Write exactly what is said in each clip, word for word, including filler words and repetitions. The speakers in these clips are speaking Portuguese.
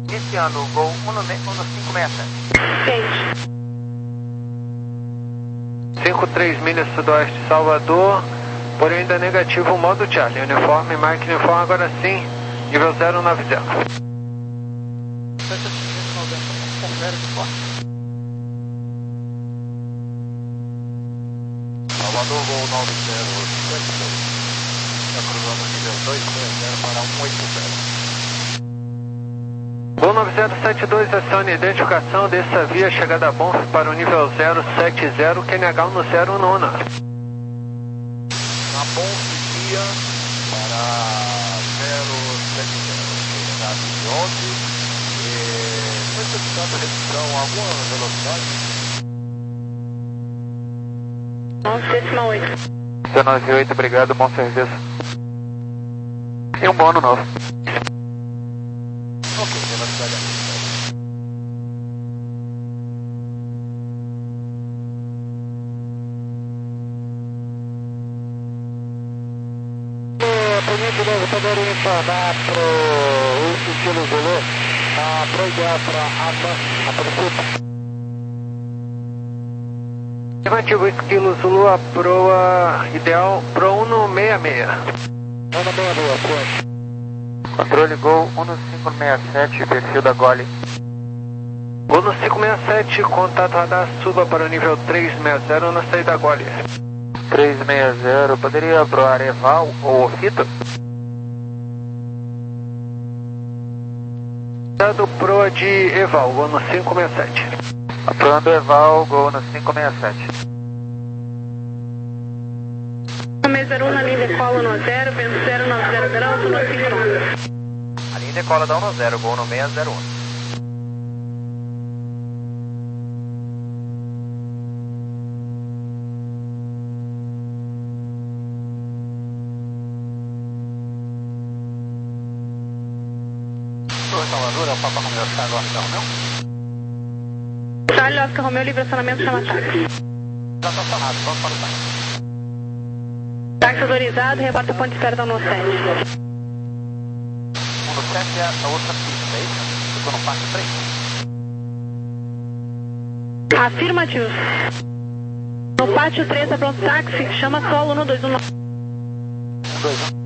Iniciando, Gol um cinco seis sete. cinco três milhas sudoeste de Salvador, porém ainda negativo o modo Charlie. Uniforme, Mike Uniforme, agora sim, nível zero nove zero. Salvador, Gol nove zero sete dois. Está cruzando o nível dois seis zero para um oito zero. Gol nove zero sete dois, acione identificação dessa via, chegada a Bonf para o nível zero sete zero, Q N H um no zero nona. Na Bonf via para zero sete zero, Q N H onze, e necessitando redução a alguma velocidade? onze décima oito. C nove oito, obrigado, bom serviço. E um bônus novo. Ok, velocidade aqui. Bonito novo, poderia informar para o estilo Zulu, a proibir para a princípio. Afirmativo, estilo Zulu, a proa ideal, Pro um seis seis. um seis seis, pronto. Controle Gol um cinco seis sete, perfil da Gole. Gol no cinco seis sete, contato radar, suba para o nível três seis zero na saída da Gole. três seis zero, poderia proar Eval ou Fito? Dado proa de Eval, Gol no cinco seis sete. Aproando Eval, Gol no cinco seis sete. seis zero um na linha decola no zero, vento zero nove zero graus, no cinco nove. A linha decola da um no zero, Gol no seis zero um. Salvador, é o Papa Romeu, Charlie Oscar Romeu? Charlie Oscar Romeu, livre acionamento, chama táxi. Já está acionado, vamos para o táxi. Táxi autorizado, reporta ponto de espera da um sete. um no sete é a outra pista, é isso? Ficou no pátio três? Afirmativo. No pátio três, é pronto táxi, chama solo no dois um nove. dois um.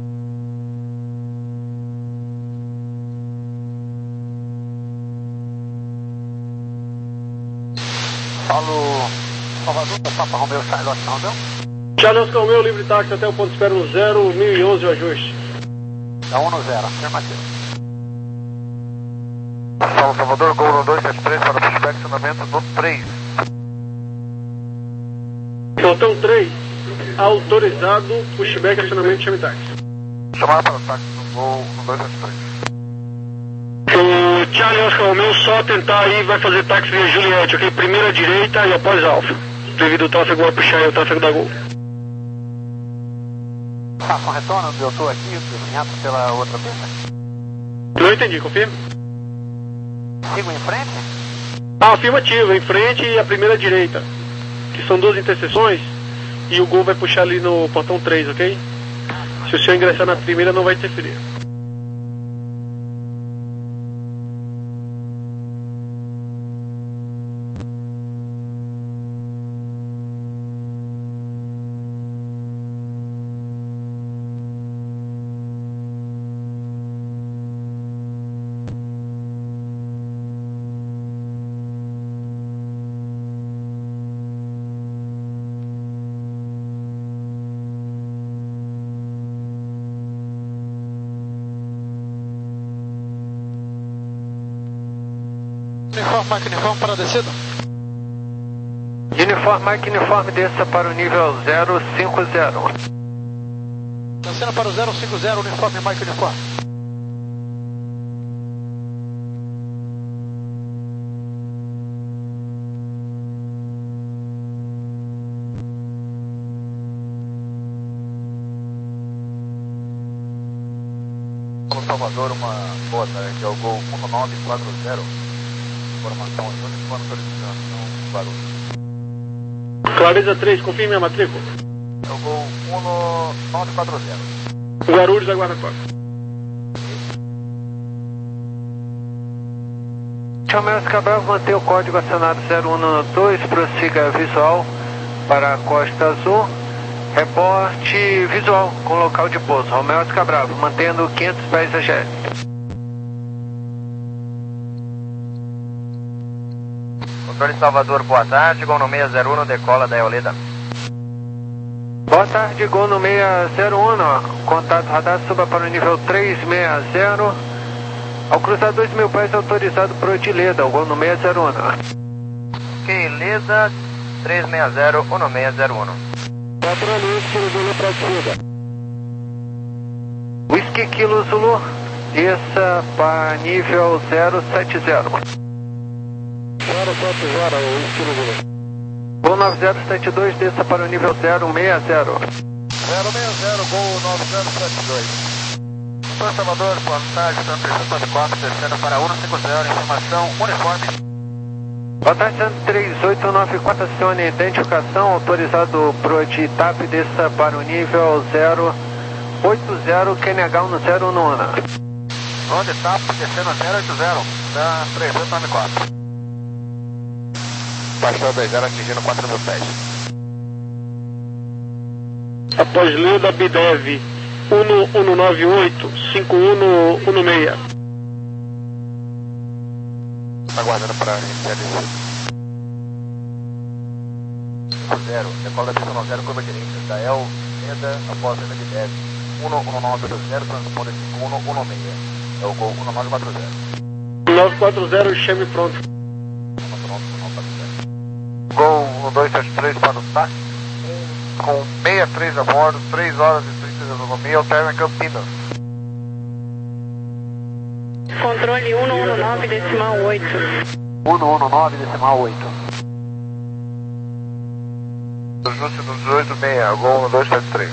Falo Salvador, Papa Romeu, Charlie Oscar Romeu? Charlie Oscar Romeu, livre táxi até o ponto de espera no zero mil e onze o ajuste. Da um no zero, afirmativo. Fala Salvador, Gol no dois sete três para o inspecionamento do três. Portão três, autorizado, pushback, acionamento, chame táxi. Chamar para o táxi do Gol no dois sete três. O Charlie Oscar Romeu só tentar aí, vai fazer táxi via Juliette, ok? Primeira direita e após Alfa. Devido ao tráfego vai puxar aí o tráfego da Gol. Tá com retorno onde eu estou aqui, desenhado pela outra pista? Não entendi, confirma? Sigo em frente? Ah, afirmativo, em frente e a primeira direita. Que são duas interseções e o Gol vai puxar ali no portão três, ok? Se o senhor ingressar na primeira não vai interferir. Uniforme, Mike Uniforme para a descida. Uniforme, Mike Uniforme, desça para o nível zero cinco zero. Descendo para o zero cinco zero, Uniforme, Mike Uniforme. Falo Salvador, uma boa tarde, é o Gol um nove quatro zero. Informação única, autorização, barulho. Clareza três, confirme a matrícula. É o Gol um nove quatro zero. Guarulhos, aguarda quatro. Romeo Oscar Bravo, manter o código acionado zero um no dois, prossiga visual para a Costa Azul, reporte visual com local de pouso. Romeo Oscar Bravo, mantendo quinhentos pés A G L. Controle Salvador, boa tarde, Gol no seis zero um, decola da Eoleda. Boa tarde, Gol no seis zero um, contato radar, suba para o nível três seis zero. Ao cruzar dois mil pés, autorizado para o de Leda, o Gol no seis zero um. Ok, Leda, três seis zero, um no seis zero um. Controle Whisky Zulu para descida. Whisky Kilo Zulu, desça para nível zero sete zero. zero sete zero, Whisky Zulu. Gol nove zero sete dois, desça para o nível zero seis zero. zero seis zero, Gol nove zero sete dois. São Salvador, boa tarde, São trezentos e quatro, descendo para um cinco zero, informação uniforme. Boa tarde, Santos três oito nove quatro, acione identificação, autorizado pro de Itap, desça para o nível zero oito zero, Q N H um no zero um no Ana. Onde está? Descendo zero oito zero, da três oito nove quatro. Baixou dois zero, atingindo quatro mil pés. Após Leda, Bidev, um um nove oito, cinco um um seis. Aguardando para iniciar descida. zero, decola da pista zero, curva direita, da El, Leda, após Leda de Bidev, um um nove oito zero, transponder cinco um um seis. É o Gol um nove quatro zero. nove quatro zero, chame pronto. Gol um dois sete três para o táxi, com sessenta e três a bordo, três horas e trinta de autonomia, alterna Campinas. Controle um um nove decimal oito. um um nove decimal oito. Ajuste do dezoito seis, Gol um dois sete três.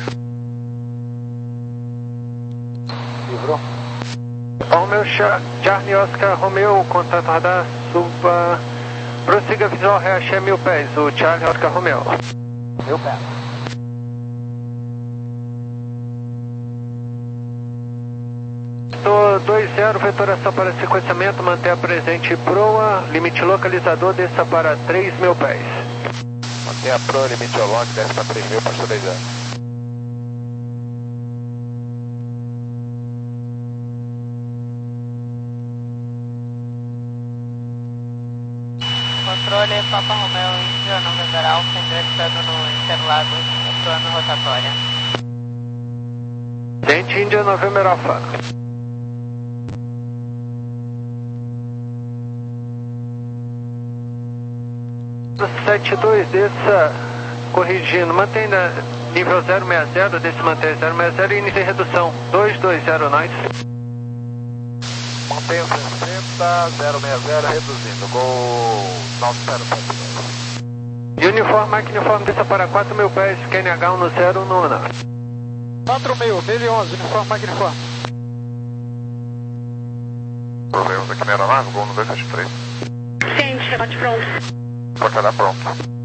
Livrou. Romeo Charlie Oscar Romeo, contato radar, suba, prossiga visual, reachê mil pés, o Charlie Oscar Romeo. Mil pés. dois zero, vetoração para sequenciamento, manter presente proa, limite localizador, desça para três mil pés. Manter a proa, limite ao longe, desce para três mil, passou dois zero. Controle Papa Romeo Índia, November Alfa, ingressando no Interlagos, plano rotatória. Gente Índia, November Alfa. sete dois, desça, corrigindo, mantenha nível zero seis zero, desça manter zero seis zero e inicie redução, dois dois zero, nós. Mantenha o sessenta, zero seis zero, reduzindo, Gol nove zero sete dois. Uniforme, máquina uniforme, desça para quatro mil pés, Q N H um no zero um no Ana. quatro mil, mil e onze, uniforme, máquina uniforme. Problemas aqui na aeronave, Gol no dois sete três. Ciente, rebote pronto. Batalha pronto.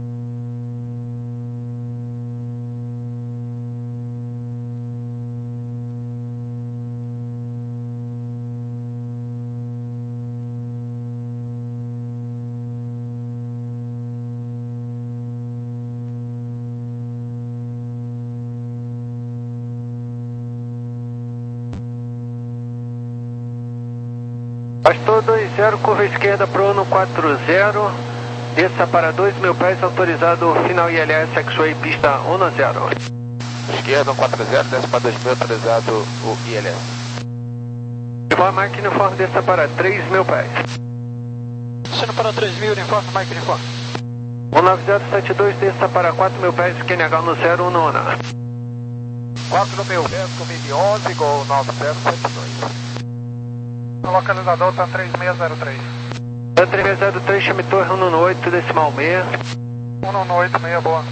Pastor dois zero, curva esquerda pro ano quatro zero. Desça para dois mil pés, autorizado final I L S, X-Way, pista um zero. Esquerda, um quatro zero, desce para dois mil, autorizado o I L S. Uniforme, máquina uniforme, desça para três mil pés. Descendo para três mil, uniforme, máquina uniforme. um nove zero sete dois, desça para quatro mil pés, Q N H no zero um no Ana. quatro mil, vento, mil e onze, Gol nove zero sete dois. O localizador está três seis zero três. três seis zero três, chame torre um oito decimal seis. um oito seis, boa.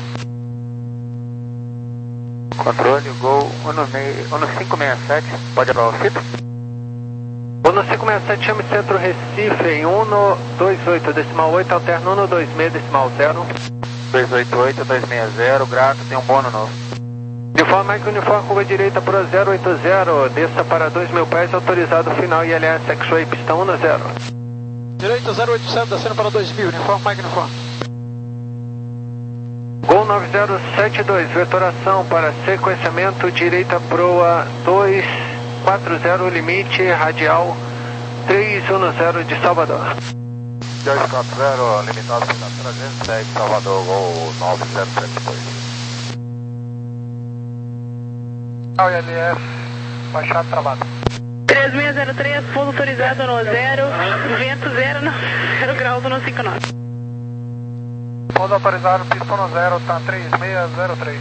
Controle, Gol um cinco seis sete, pode abalar o fito? um cinco seis sete, chame centro Recife em um dois oito decimal oito, alterna um dois seis decimal zero. dois oito oito, dois seis zero, grato, tem um bônus novo. Uniforme, Mike Uniforme, curva direita para zero oito zero, desça para dois mil pés, autorizado final I L S, X-Way, pista um zero. Direita zero oito sete, descendo para dois mil, uniforme, Mike uniforme. Gol nove zero sete dois, vetoração para sequenciamento, direita proa dois quatro zero, limite radial três um zero de Salvador. dois quatro zero, limitado para trezentos e dez, Salvador, Gol nove zero sete dois. O L F, baixado travado. três seis zero três, pouso autorizado no zero, vento zero, no, zero graus no cinco nove. Pouso autorizado, pista no zero, tá três seis zero três.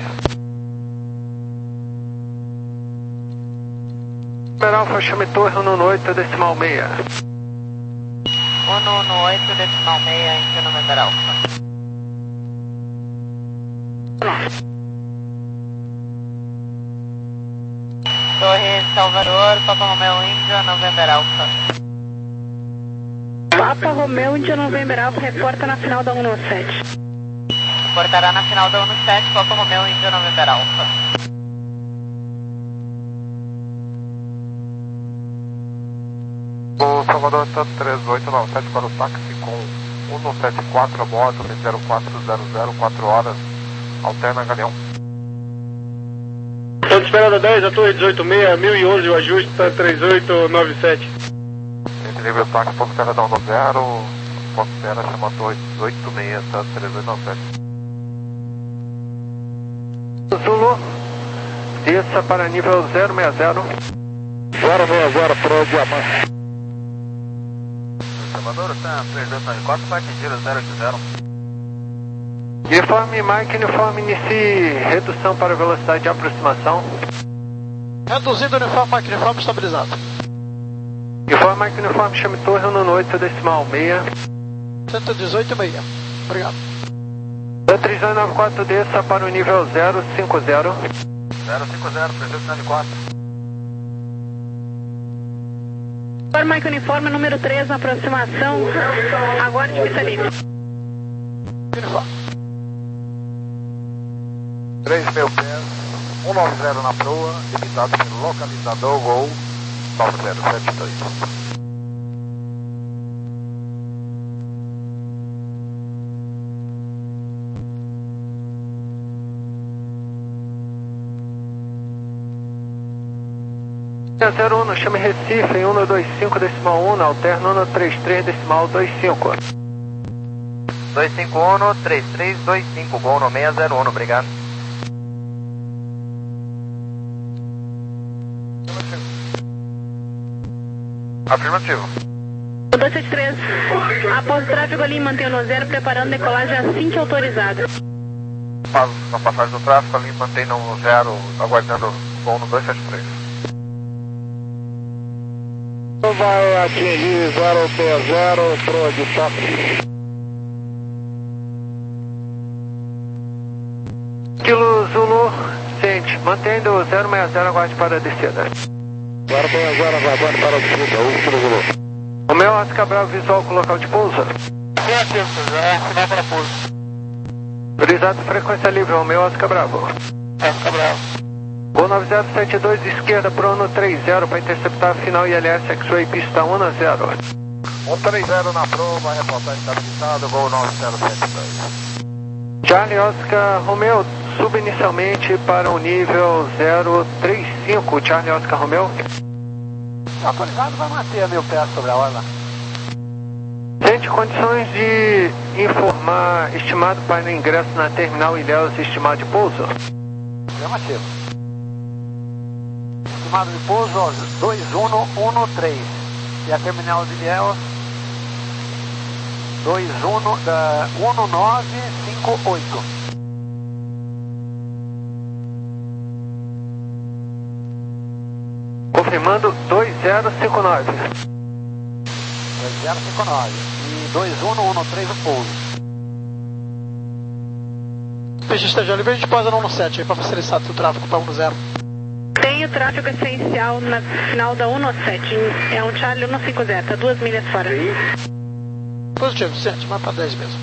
Numeral Alfa, chame torre um oito decimal seis. um um oito decimal seis, índio November Alfa. Torre Salvador, Papa Romeo Índio November Alfa. Papa Romeo Índio November Alfa, reporta na final da um sete. Reportará na final da um sete, Papa Romeo Índio November Alfa. O Salvador Santos três oito nove sete para o táxi com um sete quatro a bordo, zero quatro zero zero, quatro horas, alterna Galeão. Santos Esperada dez, a torre dezoito seis, mil e onze, o ajuste está três oito nove sete. Entre nível táxi, ponto terra da um zero, ponto terra chama a torre dezoito seis, está três oito nove sete. Zulu, desça para nível zero seis zero. zero seis zero pro Diamante. Salvador Santos três oito nove quatro, vai atingir o zero oito zero. Uniforme Mike, uniforme, inicie redução para velocidade de aproximação. Reduzindo o uniforme, Mike uniforme estabilizado. Uniforme Mike, uniforme, chame torre um oito decimal seis. cento e dezoito e meio. Obrigado. três oito nove quatro, desça para o nível zero cinco zero. zero cinco zero, três oito nove quatro. Uniforme Mike uniforme, número três, na aproximação, aguarde pista livre. Uniforme. três mil pés, cento e noventa na proa, limitado pelo localizador, Gol nove zero sete dois. zero um, chame Recife em um dois cinco decimal um, alterna um três três decimal dois cinco. dois cinco um, três três dois cinco, Gol no seis zero um, obrigado. Afirmativo. dois sete três, após o tráfego ali, mantém no zero, preparando decolagem assim que autorizado. Faz a passagem do tráfego ali, mantém no zero, aguardando o Gol no dois sete três. Vai atingir zero seis zero pro de choque. Kilo Zulu, ciente, mantendo o zero seis zero, aguarde para a descida. zero seis zero, aguarde para a descida, um Kilo Zulu. O meu Oscar Cabral visual com local de pouso. Negativo, é sinal para pouso. Autorizado frequência livre, o meu Oscar Bravo. É, Cabral. Gol nove zero sete dois, esquerda pro ano três zero para interceptar a final I L S X-Ray pista um zero. um três zero na proa, vai reportar estabilizado, Gol nove zero sete dois. Charlie Oscar Romeo, suba inicialmente para o nível zero três cinco, Charlie Oscar Romeo. Autorizado vai manter mil pés sobre a orla. Sente condições de informar estimado para ingresso na terminal Ilhéus e estimado de pouso? Afirmativo. Estimado de pouso dois um um três. E a terminal de Ilhéus dois um nove cinco oito. Confirmando dois zero cinco nove. dois zero cinco nove. E dois um um três o pouso. Peixe esteja livre, a gente pausa no um sete aí para facilitar o tráfego para um zero. Tem o tráfego essencial na final da um sete, é um Charlie um cinco zero, tá duas milhas fora. Positivo, ciente, mas para dez mesmo.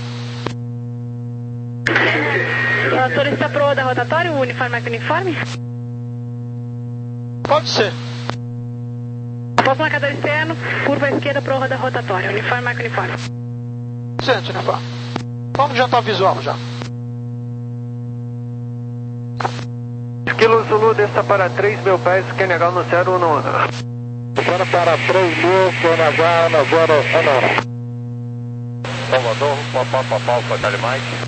O turista proa da rotatória, o uniforme Mike uniforme? Pode ser. Após Posto marcador externo, curva esquerda para roda rotatória. Uniforme, marca uniforme. Sente, uniforme. Vamos adiantar o visual já. Kilo Zulu, desça para três mil pés, Q N H no zero um um. Descendo para três mil, Q N H no zero um um. Salvador, Papá, Papá, Alfa, Charlie Mike.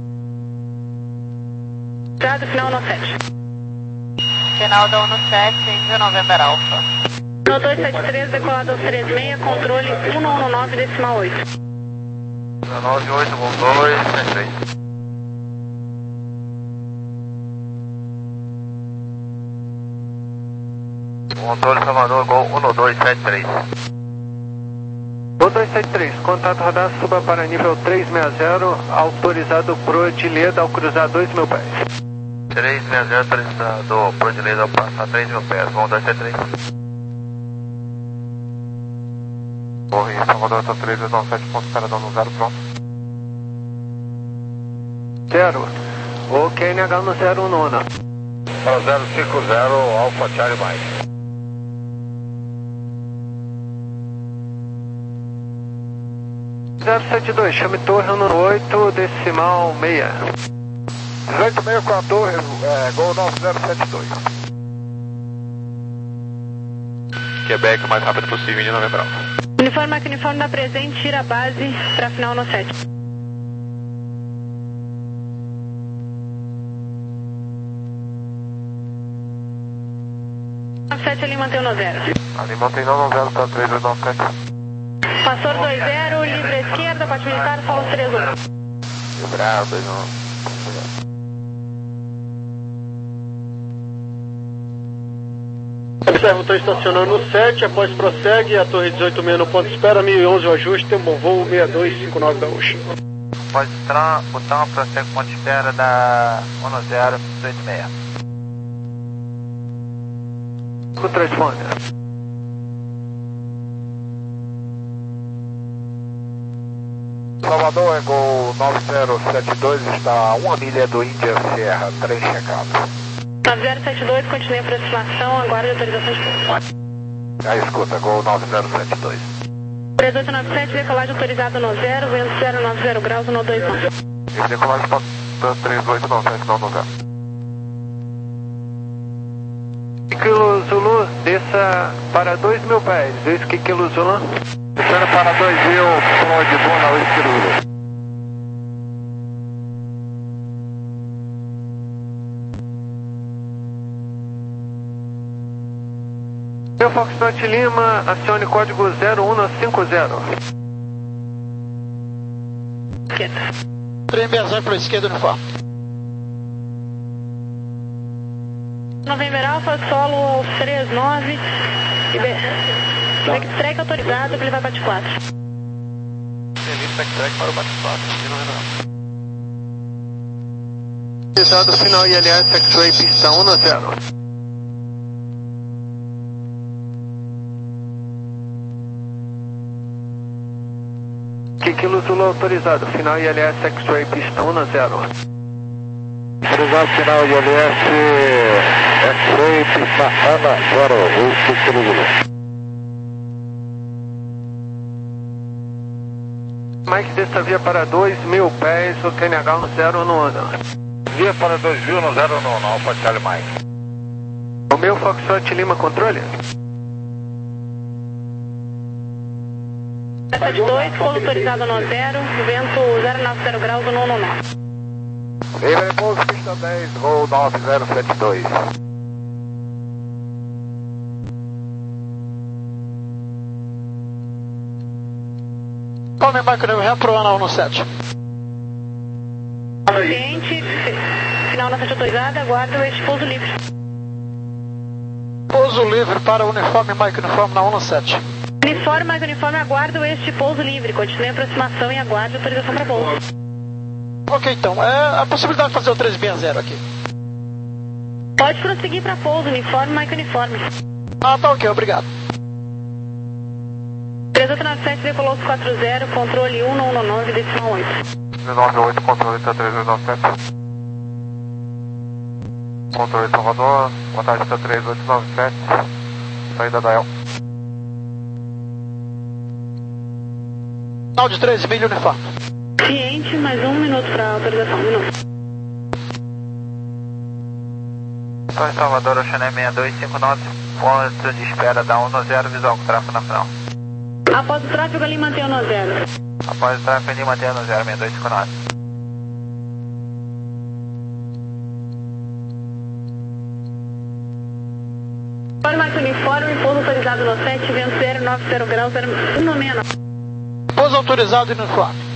Estrada final no sete. Final da um sete, Índia November Alpha. No dois sete três, decolado aos três seis, controle um um nove, decimal oito. nove oito, um dois, três três. Controle Salvador, Gol um dois sete três. um dois sete três, contato radar, suba para nível três seis zero, autorizado pro de Leda ao cruzar dois mil pés. três seis zero, autorizado pro de Leda ao passar três mil pés, um dois sete três. Corre, Salvador, tá três nove sete, ponto esperador no zero, pronto. Zero, o Q N H no zero um um. Para zero cinco zero, Alfa Charlie Mike. zero sete dois, chame torre um oito, decimal seis. dezoito seis com a torre, é, Gol nove zero sete dois. Quebec, o mais rápido possível, de Novembro. Uniforme, marca uniforme da presente, tira a base para final no sete. sete ali mantém no zero. Ali mantém no zero para três dois nove sete. Passou dois zero, livre à esquerda, parte militar, solo três um. Librado, dois nove. Observa, estou estacionando no sete, após prossegue, a torre dezoito seis no ponto de espera, mil e onze o ajuste, tem um bom voo, seis dois cinco nove da Ocean. Pode entrar, botão, prossegue ponto de espera da um zero dezoito seis. O transponde. Salvador, é Gol nove zero sete dois, está a uma milha do Índia Sierra, trem checado. nove zero sete dois, continue a aproximação, aguarde autorização de pouso. Já escuta, Gol nove zero sete dois. três oito nove sete, decolagem autorizada no zero, vento zero nove zero graus, no dois nove. E decolagem para três oito nove sete, não no zero. Kilo Zulu, desça para dois mil pés, whisky Kilo Zulu. Descendo para dois mil, Floyd Bona, whisky Zulu. Meu Foxtrot Lima, acione código zero um cinco zero. três seis zero para a esquerda, uniforme. November Alpha, solo aos três nove. Backtrack autorizado, que ele vai bate quatro. Feliz backtrack para o bate quatro, aqui no Renato. Autorizado, final I L S, X-Ray, pista um zero. Kilo Zulu autorizado, final I L S, X-Ray, pista um zero. Autorizado, final I L S, X-Ray, pista um zero, whisky Kilo Zulu. Mike, dessa via para dois mil pés, o Q N H no zero no ano. Via para dois mil no zero no Alfa Charlie Mike. O meu Foxtrot Lima controle? sete dois, pouso autorizado no zero, vento zero nove zero graus, no um um nove. Ele é pouso pista dez, Gol nove zero sete dois. Tome Mike November para o Ana um sete. Cliente, final na sete autorizada, aguardo este pouso livre. Pouso livre para o uniforme Mike Uniforme na um sete. Uniforme, mais uniforme, aguardo este pouso livre. Continue a aproximação e aguarde autorização para pouso. Ok, então, é a possibilidade de fazer o três seis zero aqui. Pode prosseguir para pouso, uniforme, Mike uniforme. Ah, tá ok, obrigado. três oito nove sete, decolou quatro zero, controle um um nove, decimal oito. nove oito, controle tá três oito nove sete. Controle Salvador, vantagem tá três oito nove sete. Saída da El. Sinal de treze milhas, uniforme. Ciente, mais um minuto para autorização. Um minuto. São Salvador, Oceané seis dois cinco nove, ponto de espera da um zero, visual com tráfego na final. Após o tráfego ali, mantenha no zero. Após o tráfego ali, mantenha no zero, seis dois cinco nove. Olha mais uniforme, pouso autorizado no sete, vento zero nove zero graus, zero um seis nove. Pouso autorizado e uniforme.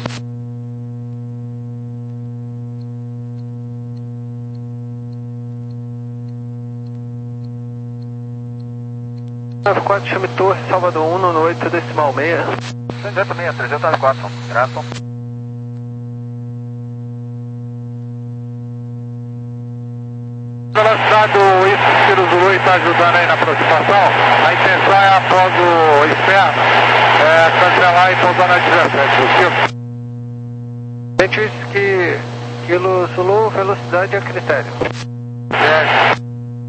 nove quatro, chame Torre, Salvador um no oito, decimal seis. trezentos e seis, trezentos e quatro, graças. Velocidade do Isso Zulu está ajudando aí na aproximação. A intenção é após o externo é, cancelar e pousar na dezessete, possível? Gente, isso que Kilo Zulu, velocidade é critério. É.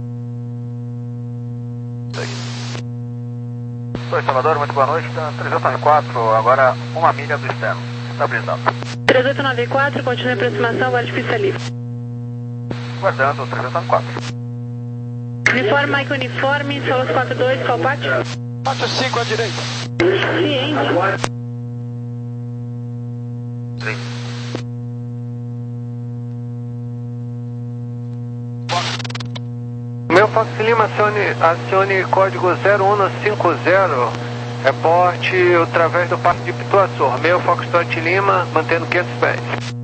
Oi, Salvador, muito boa noite. trezentos e quatro, agora uma milha do externo. Estabilizado. três oito nove quatro, continue a aproximação, vale de pista livre. Guardando trezentos e quatro. Uniforme, Mike Uniforme, Solos quatro dois, qual parte? quatro cinco à direita. Ciente. Meu Fox Lima, acione, acione código zero um cinco zero, reporte através do Parque de Pituaçu. Meu Foxtrot Lima, mantendo quinhentos pés.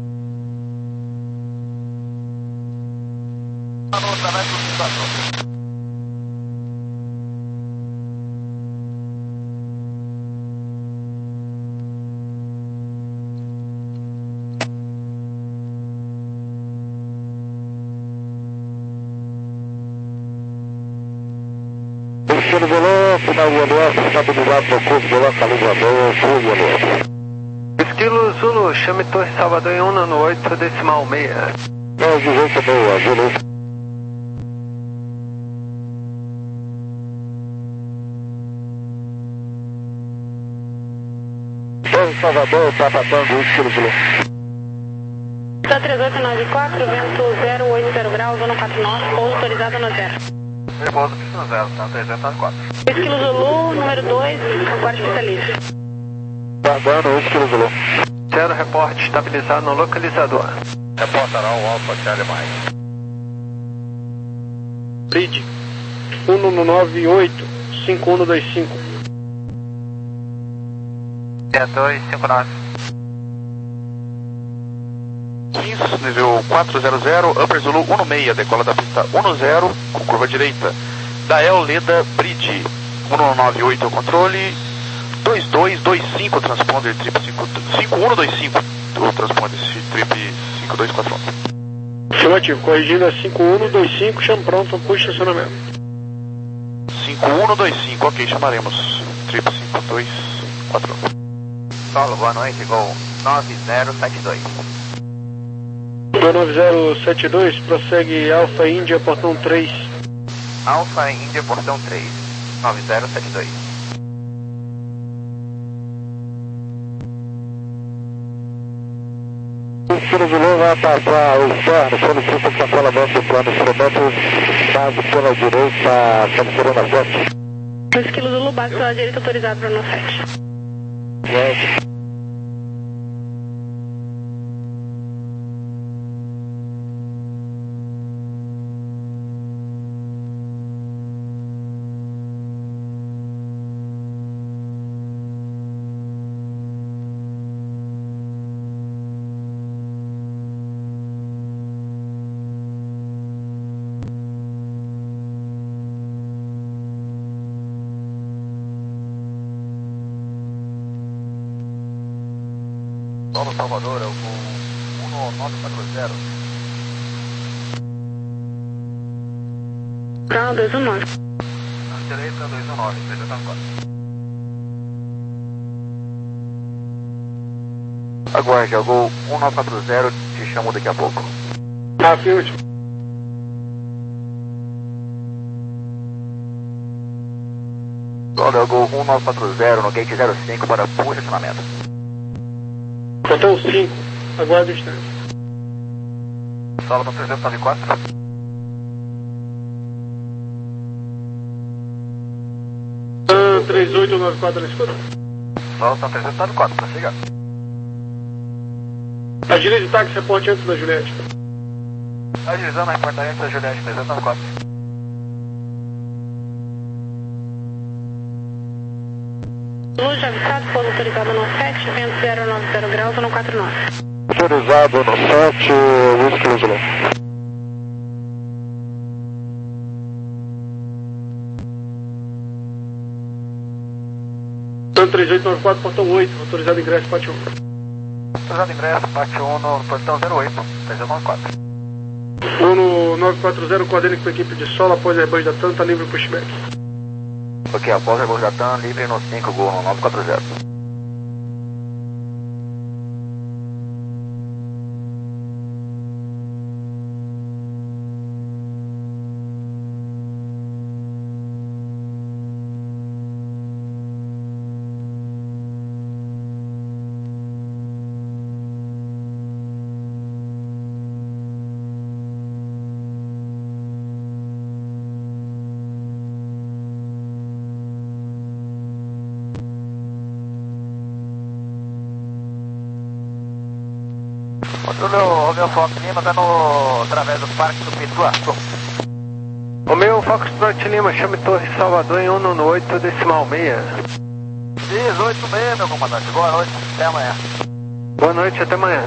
Estilo Zulu, final do Alô, estabilizado no curso do localizador, sul do Alô. Esquilo Zulu, chame Torre Salvador em um no oito, decimal seis. dez, dezoito, boa, Zulu. Torre Salvador, tá passando o Esquilo Zulu. Está três oito nove quatro, vento zero oito zero graus, zona quatro nove, pouso autorizado no zero. Repouso pista zero, tá trezentos e quatro. Esquilo Zulu, número dois, guarda pista livre. Guardando o Esquilo Zulu. Zero reporte estabilizado no localizador. Reportará o Alfa Charlie Mike. Bridge um nove oito, cinco um dois cinco. seis dois cinco nove. quinze, nível quatrocentos, Upper Zulu um seis, decola da pista um zero, com curva direita. Dael Leda Bridge, um nove oito controle, dois dois dois cinco, transponder trip cinco um dois cinco, o transponder trip cinco dois quatro um. Afirmativo, corrigindo a cinco um dois cinco, chama pronto para o estacionamento. cinco um dois cinco, ok, chamaremos trip cinco dois quatro um. Paulo, boa noite, Gol nove zero sete dois. dois nove zero sete dois, prossegue Alfa Índia, portão três. Alfa Índia, portão três, nove zero sete dois. O Esquilo Zulu vai passar o externo, solicita cancelamento do plano instrumentos, base pela direita, cabeceira na sete. O Esquilo Zulu, base pela direita, autorizado para o sete. Yes. Paulo Salvador, é o voo um nove quatro zero. Calma, dois um nove. Na direita, dois um nove, trezentos e quatro. Aguarde, é o Gol um nove quatro zero, te chamo daqui a pouco. Afirmativo. Olha, é o Gol um nove quatro zero no gate zero cinco para posicionamento. Portão cinco, aguarde o instante. Solomon trezentos e noventa e quatro. três oito nove quatro na escuta. Solomon trezentos e noventa e quatro, prossiga. Agilize o táxi, reporte antes da Juliette. Agilizando a reportagem da Juliette, trezentos e noventa e quatro. Luz de avisado, pouso autorizado no sete, vento zero nove zero graus, no quatro nove. Autorizado no sete, Whisky Luzulão. três oito nove quatro, portão oito, autorizado ingresso, pátio um. Autorizado ingresso, pátio um no portão zero oito, trezentos e noventa e quatro. Uno nove quatro zero, coordene com a equipe de solo após a rebanho da TAM, tá livre o pushback. Ok, após o rebanho da TAM, livre no cinco, Gol no nove quatro zero. O meu Fox Lima está no através do Parque do Pituá. O meu Foxtrot Lima, chame Torre Salvador em cento e oito decimal seis. dezoito e meia, meu comandante. Boa noite, até amanhã. Boa noite, até amanhã.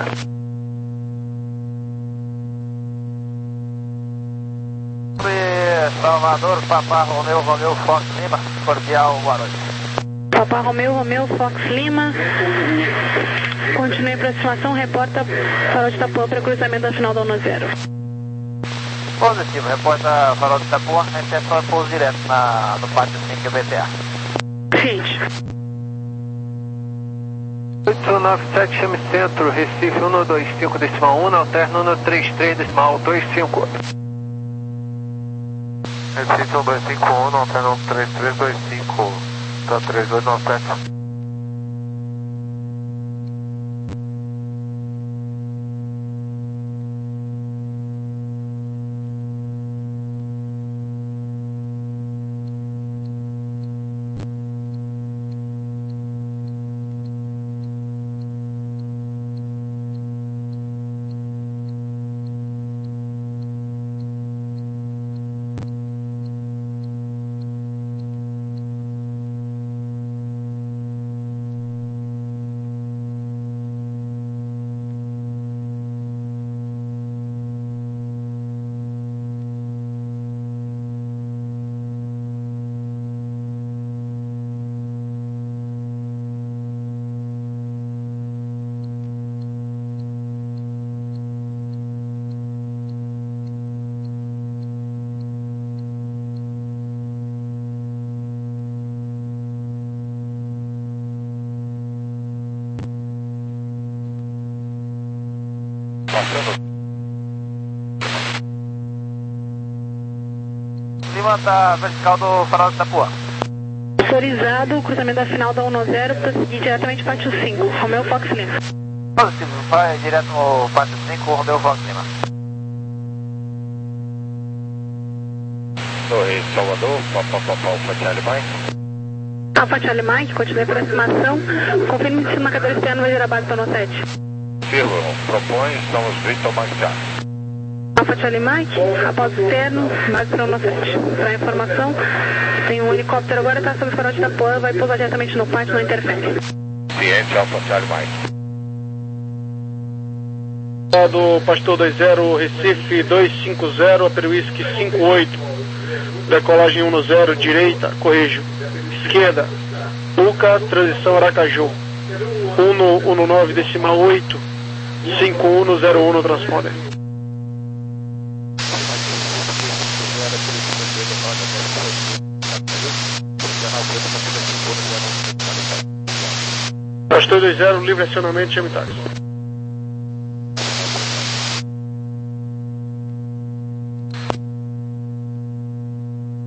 Salvador, Papá Romeu, Romeu, Fox Lima, cordial, boa noite. Papá Romeu, Romeu, Fox Lima. Continue a aproximação, reporta farol de Itapuã para cruzamento da final da um zero. Positivo, reporta farol de Itapuã, recepção é pouso direto na, no pátio cinco B T A. Gente. oito nove sete, chame centro, Recife cento e vinte e cinco decimal um, alterno cento e trinta e três decimal vinte e cinco. Recife cento e vinte e cinco um, alterno cento e trinta e três vinte e cinco, tá três oito nove sete. Lima da vertical do farol de Itapuã. Autorizado, cruzamento da final da um zero, prosseguir diretamente pátio cinco, Romeu Fox Lima. Positivo, vai direto no pátio cinco, Romeu Fox Lima. Torre Salvador, papapá, Alfa Charlie Mike. Alfa Charlie Mike, continue a aproximação, confirme se o marcador externo vai gerar base para o sete. Firmo, propõe, estamos Victor Mike Charlie. Alfa Charlie Mike, após o externo, base para o sete. Para informação, tem um helicóptero agora, está sob o farol de Itapuã, vai pousar diretamente no pátio, não interfere. Ciente, Alfa Charlie Mike. Do Pastor dois zero, Recife dois cinco zero, Aperuísque cinco oito. Decolagem um zero, direita, corrijo. Esquerda, Uca, transição Aracaju. um nove decimal oito, cinco um zero um no transponder. Pastor dois zero, livre acionamento, chame táxi.